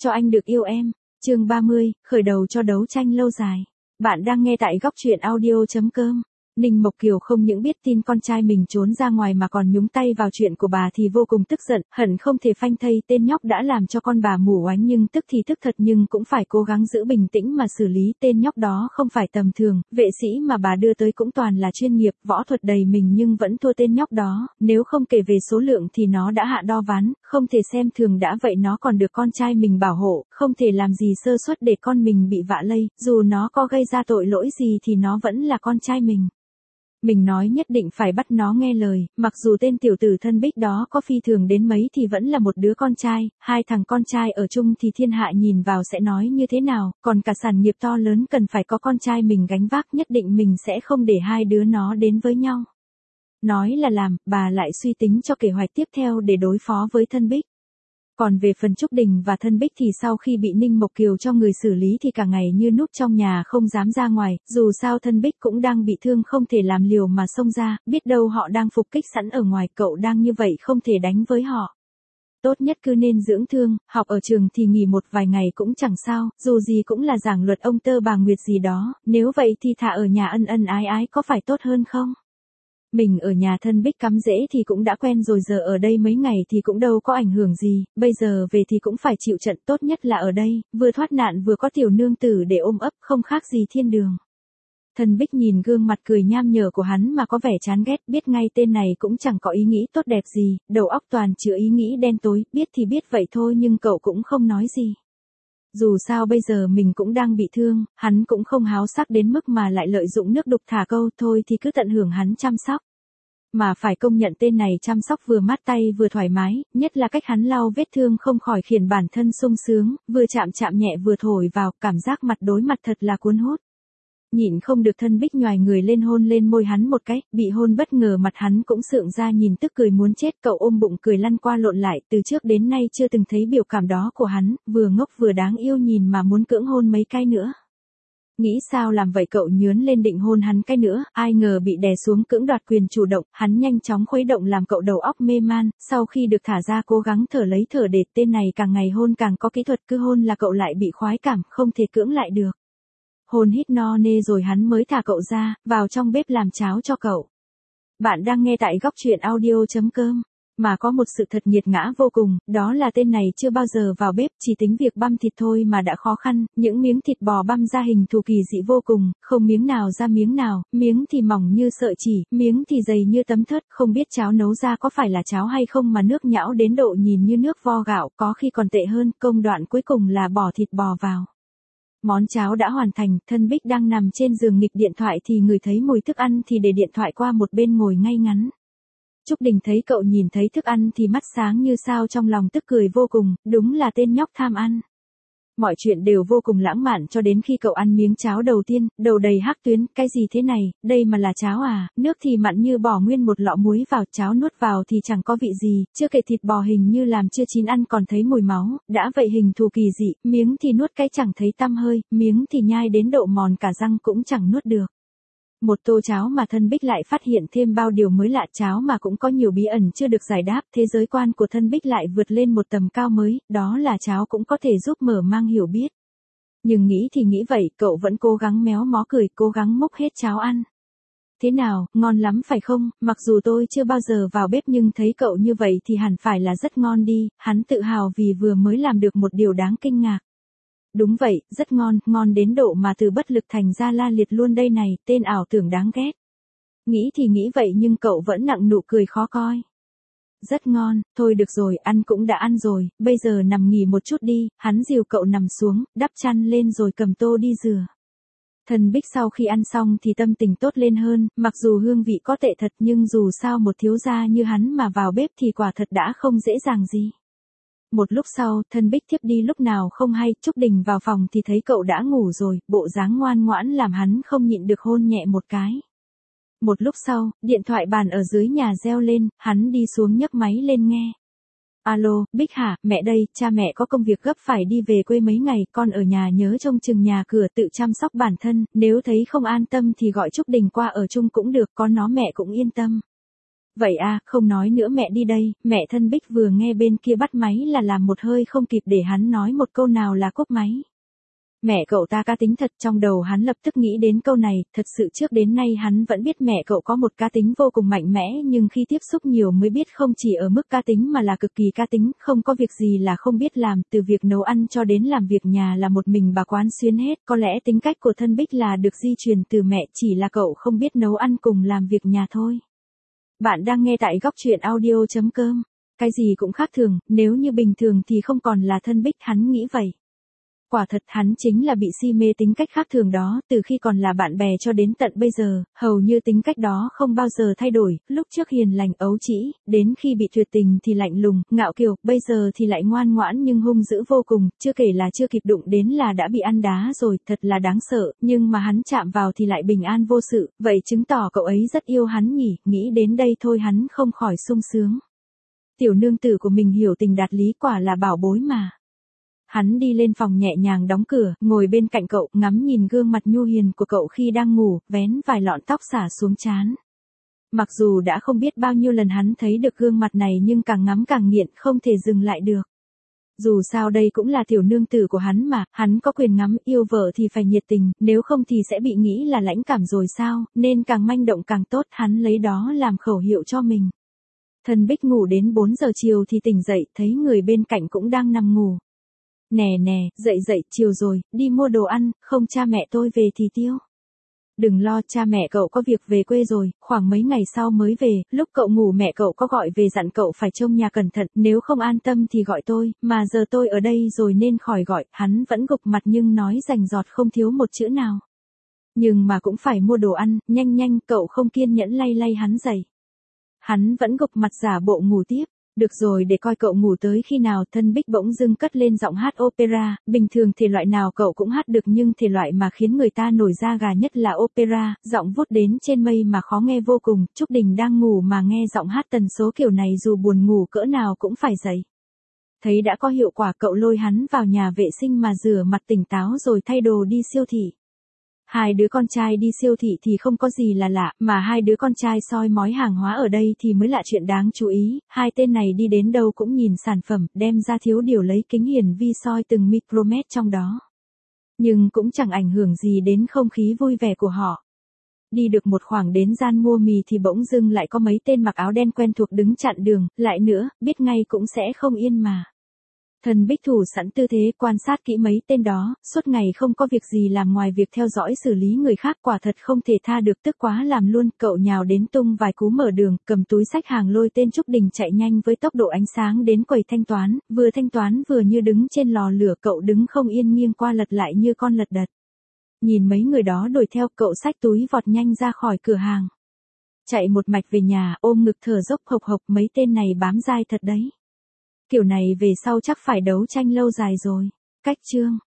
cho anh được yêu em. Chương 30, khởi đầu cho đấu tranh lâu dài. Bạn đang nghe tại góc truyện audio.com. Ninh Mộc Kiều không những biết tin con trai mình trốn ra ngoài mà còn nhúng tay vào chuyện của bà thì vô cùng tức giận, hận không thể phanh thây tên nhóc đã làm cho con bà mù oánh, nhưng tức thì tức thật nhưng cũng phải cố gắng giữ bình tĩnh mà xử lý. Tên nhóc đó không phải tầm thường, vệ sĩ mà bà đưa tới cũng toàn là chuyên nghiệp, võ thuật đầy mình nhưng vẫn thua tên nhóc đó, nếu không kể về số lượng thì nó đã hạ đo ván, không thể xem thường. Đã vậy nó còn được con trai mình bảo hộ, không thể làm gì sơ suất để con mình bị vạ lây, dù nó có gây ra tội lỗi gì thì nó vẫn là con trai mình. Mình nói nhất định phải bắt nó nghe lời, mặc dù tên tiểu tử thân Bích đó có phi thường đến mấy thì vẫn là một đứa con trai, hai thằng con trai ở chung thì thiên hạ nhìn vào sẽ nói như thế nào, còn cả sản nghiệp to lớn cần phải có con trai mình gánh vác, nhất định mình sẽ không để hai đứa nó đến với nhau. Nói là làm, bà lại suy tính cho kế hoạch tiếp theo để đối phó với thân Bích. Còn về phần Trúc Đình và thân Bích thì sau khi bị Ninh Mộc Kiều cho người xử lý thì cả ngày như núp trong nhà không dám ra ngoài, dù sao thân Bích cũng đang bị thương không thể làm liều mà xông ra, biết đâu họ đang phục kích sẵn ở ngoài, cậu đang như vậy không thể đánh với họ. Tốt nhất cứ nên dưỡng thương, học ở trường thì nghỉ một vài ngày cũng chẳng sao, dù gì cũng là giảng luật ông Tơ bà Nguyệt gì đó, nếu vậy thì thà ở nhà ân ân ái ái có phải tốt hơn không? Mình ở nhà thân Bích cắm rễ thì cũng đã quen rồi, giờ ở đây mấy ngày thì cũng đâu có ảnh hưởng gì, bây giờ về thì cũng phải chịu trận, tốt nhất là ở đây, vừa thoát nạn vừa có tiểu nương tử để ôm ấp, không khác gì thiên đường. Thân Bích nhìn gương mặt cười nham nhở của hắn mà có vẻ chán ghét, biết ngay tên này cũng chẳng có ý nghĩ tốt đẹp gì, đầu óc toàn chứa ý nghĩ đen tối, biết thì biết vậy thôi nhưng cậu cũng không nói gì. Dù sao bây giờ mình cũng đang bị thương, hắn cũng không háo sắc đến mức mà lại lợi dụng nước đục thả câu, thôi thì cứ tận hưởng hắn chăm sóc. Mà phải công nhận tên này chăm sóc vừa mát tay vừa thoải mái, nhất là cách hắn lau vết thương không khỏi khiến bản thân sung sướng, vừa chạm chạm nhẹ vừa thổi vào, cảm giác mặt đối mặt thật là cuốn hút. Nhịn không được thân Bích nhoài người lên hôn lên môi hắn một cái, bị hôn bất ngờ mặt hắn cũng sượng ra nhìn tức cười muốn chết, cậu ôm bụng cười lăn qua lộn lại, từ trước đến nay chưa từng thấy biểu cảm đó của hắn, vừa ngốc vừa đáng yêu nhìn mà muốn cưỡng hôn mấy cái nữa. Nghĩ sao làm vậy, cậu nhướn lên định hôn hắn cái nữa, ai ngờ bị đè xuống cưỡng đoạt quyền chủ động, hắn nhanh chóng khuấy động làm cậu đầu óc mê man, sau khi được thả ra cố gắng thở lấy thở để, tên này càng ngày hôn càng có kỹ thuật, cứ hôn là cậu lại bị khoái cảm, không thể cưỡng lại được. Hôn hít no nê rồi hắn mới thả cậu ra, vào trong bếp làm cháo cho cậu. Bạn đang nghe tại góc truyện audio.com. Mà có một sự thật nghiệt ngã vô cùng, đó là tên này chưa bao giờ vào bếp, chỉ tính việc băm thịt thôi mà đã khó khăn, những miếng thịt bò băm ra hình thù kỳ dị vô cùng, không miếng nào ra miếng nào, miếng thì mỏng như sợi chỉ, miếng thì dày như tấm thớt, không biết cháo nấu ra có phải là cháo hay không mà nước nhão đến độ nhìn như nước vo gạo, có khi còn tệ hơn, công đoạn cuối cùng là bỏ thịt bò vào. Món cháo đã hoàn thành, thân Bích đang nằm trên giường nghịch điện thoại thì ngửi thấy mùi thức ăn thì để điện thoại qua một bên ngồi ngay ngắn. Trúc Đình thấy cậu nhìn thấy thức ăn thì mắt sáng như sao, trong lòng tức cười vô cùng, đúng là tên nhóc tham ăn. Mọi chuyện đều vô cùng lãng mạn cho đến khi cậu ăn miếng cháo đầu tiên, đầu đầy hắc tuyến, cái gì thế này, đây mà là cháo à, nước thì mặn như bỏ nguyên một lọ muối vào, cháo nuốt vào thì chẳng có vị gì, chưa kể thịt bò hình như làm chưa chín ăn còn thấy mùi máu, đã vậy hình thù kỳ dị, miếng thì nuốt cái chẳng thấy tăm hơi, miếng thì nhai đến độ mòn cả răng cũng chẳng nuốt được. Một tô cháo mà thân Bích lại phát hiện thêm bao điều mới lạ, cháo mà cũng có nhiều bí ẩn chưa được giải đáp, thế giới quan của thân Bích lại vượt lên một tầm cao mới, đó là cháo cũng có thể giúp mở mang hiểu biết. Nhưng nghĩ thì nghĩ vậy, cậu vẫn cố gắng méo mó cười, cố gắng múc hết cháo ăn. Thế nào, ngon lắm phải không, mặc dù tôi chưa bao giờ vào bếp nhưng thấy cậu như vậy thì hẳn phải là rất ngon đi, hắn tự hào vì vừa mới làm được một điều đáng kinh ngạc. Đúng vậy, rất ngon, ngon đến độ mà từ bất lực thành ra la liệt luôn đây này, tên ảo tưởng đáng ghét. Nghĩ thì nghĩ vậy nhưng cậu vẫn nặng nụ cười khó coi. Rất ngon, thôi được rồi, ăn cũng đã ăn rồi, bây giờ nằm nghỉ một chút đi, hắn dìu cậu nằm xuống, đắp chăn lên rồi cầm tô đi rửa. Thân Bích sau khi ăn xong thì tâm tình tốt lên hơn, mặc dù hương vị có tệ thật nhưng dù sao một thiếu gia như hắn mà vào bếp thì quả thật đã không dễ dàng gì. Một lúc sau, thân Bích thiếp đi lúc nào không hay, Trúc Đình vào phòng thì thấy cậu đã ngủ rồi, bộ dáng ngoan ngoãn làm hắn không nhịn được hôn nhẹ một cái. Một lúc sau, điện thoại bàn ở dưới nhà reo lên, hắn đi xuống nhấc máy lên nghe. Alo, Bích hả, mẹ đây, cha mẹ có công việc gấp phải đi về quê mấy ngày, con ở nhà nhớ trông chừng nhà cửa tự chăm sóc bản thân, nếu thấy không an tâm thì gọi Trúc Đình qua ở chung cũng được, có nó mẹ cũng yên tâm. Vậy à, không nói nữa mẹ đi đây, mẹ thân Bích vừa nghe bên kia bắt máy là làm một hơi không kịp để hắn nói một câu nào là cúp máy. Mẹ cậu ta cá tính thật, trong đầu hắn lập tức nghĩ đến câu này, thật sự trước đến nay hắn vẫn biết mẹ cậu có một cá tính vô cùng mạnh mẽ nhưng khi tiếp xúc nhiều mới biết không chỉ ở mức cá tính mà là cực kỳ cá tính, không có việc gì là không biết làm, từ việc nấu ăn cho đến làm việc nhà là một mình bà quán xuyến hết, có lẽ tính cách của thân Bích là được di truyền từ mẹ, chỉ là cậu không biết nấu ăn cùng làm việc nhà thôi. Bạn đang nghe tại góc truyện audio.com. Cái gì cũng khác thường, nếu như bình thường thì không còn là thân Bích, hắn nghĩ vậy. Quả thật hắn chính là bị si mê tính cách khác thường đó, từ khi còn là bạn bè cho đến tận bây giờ, hầu như tính cách đó không bao giờ thay đổi, lúc trước hiền lành ấu trĩ, đến khi bị tuyệt tình thì lạnh lùng, ngạo kiều, bây giờ thì lại ngoan ngoãn nhưng hung dữ vô cùng, chưa kể là chưa kịp đụng đến là đã bị ăn đá rồi, thật là đáng sợ, nhưng mà hắn chạm vào thì lại bình an vô sự, vậy chứng tỏ cậu ấy rất yêu hắn nhỉ, nghĩ đến đây thôi hắn không khỏi sung sướng. Tiểu nương tử của mình hiểu tình đạt lý, quả là bảo bối mà. Hắn đi lên phòng nhẹ nhàng đóng cửa, ngồi bên cạnh cậu, ngắm nhìn gương mặt nhu hiền của cậu khi đang ngủ, vén vài lọn tóc xả xuống trán. Mặc dù đã không biết bao nhiêu lần hắn thấy được gương mặt này nhưng càng ngắm càng nghiện, không thể dừng lại được. Dù sao đây cũng là tiểu nương tử của hắn mà, hắn có quyền ngắm, yêu vợ thì phải nhiệt tình, nếu không thì sẽ bị nghĩ là lãnh cảm rồi sao, nên càng manh động càng tốt, hắn lấy đó làm khẩu hiệu cho mình. Thân Bích ngủ đến 4 giờ chiều thì tỉnh dậy, thấy người bên cạnh cũng đang nằm ngủ. Nè nè, dậy, chiều rồi, đi mua đồ ăn, không cha mẹ tôi về thì tiêu. Đừng lo, cha mẹ cậu có việc về quê rồi, khoảng mấy ngày sau mới về, lúc cậu ngủ mẹ cậu có gọi về dặn cậu phải trông nhà cẩn thận, nếu không an tâm thì gọi tôi, mà giờ tôi ở đây rồi nên khỏi gọi, hắn vẫn gục mặt nhưng nói rành rọt không thiếu một chữ nào. Nhưng mà cũng phải mua đồ ăn, nhanh, cậu không kiên nhẫn lay hắn dậy. Hắn vẫn gục mặt giả bộ ngủ tiếp. Được rồi, để coi cậu ngủ tới khi nào. Thân Bích bỗng dưng cất lên giọng hát opera, bình thường thể loại nào cậu cũng hát được nhưng thể loại mà khiến người ta nổi da gà nhất là opera, giọng vút đến trên mây mà khó nghe vô cùng, Trúc Đình đang ngủ mà nghe giọng hát tần số kiểu này dù buồn ngủ cỡ nào cũng phải dậy. Thấy đã có hiệu quả cậu lôi hắn vào nhà vệ sinh mà rửa mặt tỉnh táo rồi thay đồ đi siêu thị. Hai đứa con trai đi siêu thị thì không có gì là lạ, mà hai đứa con trai soi mói hàng hóa ở đây thì mới là chuyện đáng chú ý, hai tên này đi đến đâu cũng nhìn sản phẩm, đem ra thiếu điều lấy kính hiển vi soi từng micromet trong đó. Nhưng cũng chẳng ảnh hưởng gì đến không khí vui vẻ của họ. Đi được một khoảng đến gian mua mì thì bỗng dưng lại có mấy tên mặc áo đen quen thuộc đứng chặn đường, lại nữa, biết ngay cũng sẽ không yên mà. Thân Bích thủ sẵn tư thế quan sát kỹ mấy tên đó, suốt ngày không có việc gì làm ngoài việc theo dõi xử lý người khác, quả thật không thể tha được, tức quá làm luôn, cậu nhào đến tung vài cú mở đường, cầm túi xách hàng lôi tên Trúc Đình chạy nhanh với tốc độ ánh sáng đến quầy thanh toán, vừa thanh toán vừa như đứng trên lò lửa, cậu đứng không yên nghiêng qua lật lại như con lật đật. Nhìn mấy người đó đuổi theo, cậu xách túi vọt nhanh ra khỏi cửa hàng. Chạy một mạch về nhà, ôm ngực thở dốc hộc hộc, mấy tên này bám dai thật đấy. Kiểu này về sau chắc phải đấu tranh lâu dài rồi. Cách chương